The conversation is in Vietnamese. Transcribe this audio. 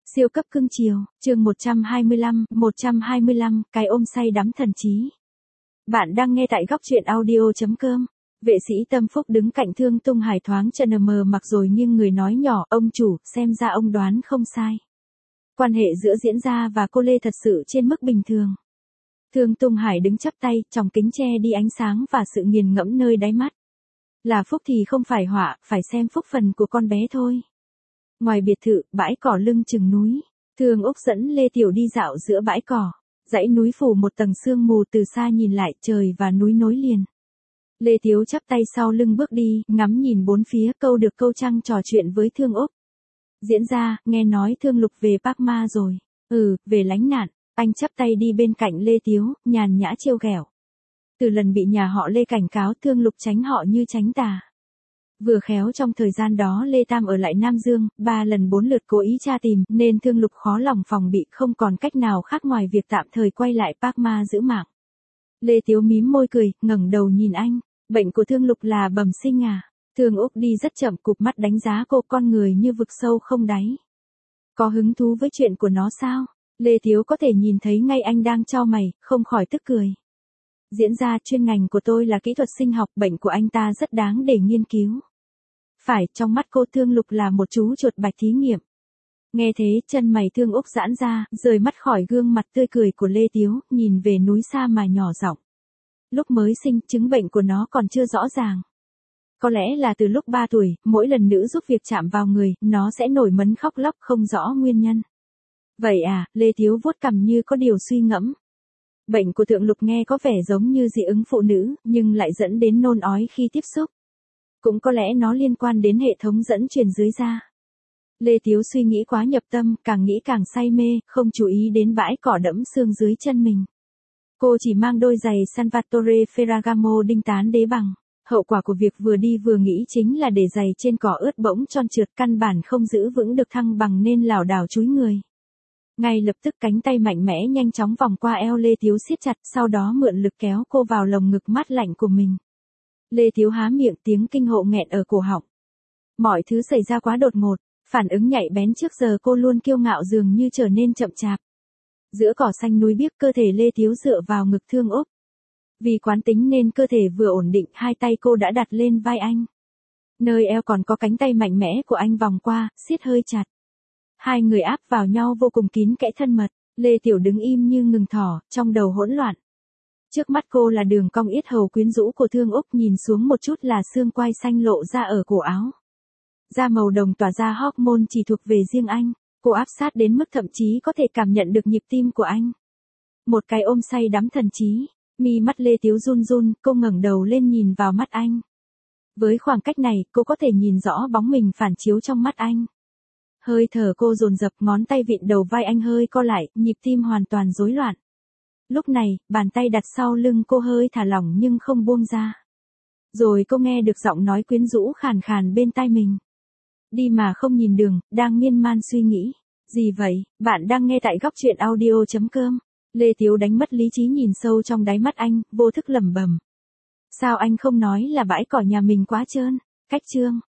Siêu cấp cưng chiều, chương 125, cái ôm say đắm thần trí. Bạn đang nghe tại góc truyện audio.com. Vệ sĩ Tâm Phúc đứng cạnh Thương Tung Hải thoáng chần mờ mặc rồi nghiêng người nói nhỏ, ông chủ, xem ra ông đoán không sai. Quan hệ giữa Diễn Gia và cô Lê thật sự trên mức bình thường. Thương Tung Hải đứng chắp tay, tròng kính che đi ánh sáng và sự nghiền ngẫm nơi đáy mắt. Là phúc thì không phải họa, phải xem phúc phần của con bé thôi. Ngoài biệt thự, bãi cỏ lưng chừng núi, Thương Úc dẫn Lê Tiểu đi dạo giữa bãi cỏ. Dãy núi phủ một tầng sương mù, từ xa nhìn lại trời và núi nối liền. Lê Thiếu chắp tay sau lưng bước đi, ngắm nhìn bốn phía, câu được câu trăng trò chuyện với Thương Úc. Diễn Gia, nghe nói Thương Lục về Park Ma rồi. Về lánh nạn. Anh chắp tay đi bên cạnh Lê Thiếu, nhàn nhã trêu ghẹo. Từ lần bị nhà họ Lê cảnh cáo, Thương Lục tránh họ như tránh tà. Vừa khéo trong thời gian đó Lê Tam ở lại Nam Dương, 3 lần 4 lượt cố ý tra tìm, nên Thương Lục khó lòng phòng bị, không còn cách nào khác ngoài việc tạm thời quay lại Park Ma giữ mạng. Lê Tiếu mím môi cười, ngẩng đầu nhìn anh. Bệnh của Thương Lục là bẩm sinh à? Thương Úc đi rất chậm, cụp mắt đánh giá cô, con người như vực sâu không đáy. Có hứng thú với chuyện của nó sao? Lê Tiếu có thể nhìn thấy ngay anh đang chau mày, không khỏi tức cười. Diễn Gia, chuyên ngành của tôi là kỹ thuật sinh học, bệnh của anh ta rất đáng để nghiên cứu. Phải, trong mắt cô Thương Lục là một chú chuột bạch thí nghiệm. Nghe thế, chân mày Thương Úc giãn ra, rời mắt khỏi gương mặt tươi cười của Lê Tiếu, nhìn về núi xa mà nhỏ giọng. Lúc mới sinh, chứng bệnh của nó còn chưa rõ ràng. Có lẽ là từ lúc 3 tuổi, mỗi lần nữ giúp việc chạm vào người, nó sẽ nổi mấn khóc lóc không rõ nguyên nhân. Vậy à, Lê Tiếu vuốt cằm như có điều suy ngẫm. Bệnh của Thượng Lục nghe có vẻ giống như dị ứng phụ nữ, nhưng lại dẫn đến nôn ói khi tiếp xúc. Cũng có lẽ nó liên quan đến hệ thống dẫn truyền dưới da. Lê Tiếu suy nghĩ quá nhập tâm, càng nghĩ càng say mê, không chú ý đến bãi cỏ đẫm sương dưới chân mình. Cô chỉ mang đôi giày Salvatore Ferragamo đinh tán đế bằng. Hậu quả của việc vừa đi vừa nghĩ chính là để giày trên cỏ ướt bỗng tròn trượt, căn bản không giữ vững được thăng bằng nên lảo đảo chúi người. Ngay lập tức cánh tay mạnh mẽ nhanh chóng vòng qua eo Lê Tiếu siết chặt, sau đó mượn lực kéo cô vào lồng ngực mát lạnh của mình. Lê Tiếu há miệng, tiếng kinh hộ nghẹn ở cổ họng. Mọi thứ xảy ra quá đột ngột, phản ứng nhạy bén trước giờ cô luôn kiêu ngạo dường như trở nên chậm chạp. Giữa cỏ xanh núi biếc, cơ thể Lê Tiếu dựa vào ngực Thương Úc. Vì quán tính nên cơ thể vừa ổn định, hai tay cô đã đặt lên vai anh. Nơi eo còn có cánh tay mạnh mẽ của anh vòng qua, siết hơi chặt. Hai người áp vào nhau vô cùng kín kẽ thân mật. Lê Tiểu đứng im như ngừng thỏ, trong đầu hỗn loạn. Trước mắt cô là đường cong yết hầu quyến rũ của Thương Úc, nhìn xuống một chút là xương quai xanh lộ ra ở cổ áo. Da màu đồng tỏa ra hormone chỉ thuộc về riêng anh. Cô áp sát đến mức thậm chí có thể cảm nhận được nhịp tim của anh. Một cái ôm say đắm thần trí. Mi mắt Lê Tiếu run run, cô ngẩng đầu lên nhìn vào mắt anh. Với khoảng cách này, cô có thể nhìn rõ bóng mình phản chiếu trong mắt anh. Hơi thở cô dồn dập, ngón tay vịn đầu vai anh hơi co lại, nhịp tim hoàn toàn rối loạn. Lúc này, bàn tay đặt sau lưng cô hơi thả lỏng nhưng không buông ra. Rồi cô nghe được giọng nói quyến rũ khàn khàn bên tai mình. Đi mà không nhìn đường, đang miên man suy nghĩ. Gì vậy? Bạn đang nghe tại góc truyện audio.com. Lê Tiếu đánh mất lý trí nhìn sâu trong đáy mắt anh, vô thức lẩm bẩm. Sao anh không nói là bãi cỏ nhà mình quá trơn? Cách chương.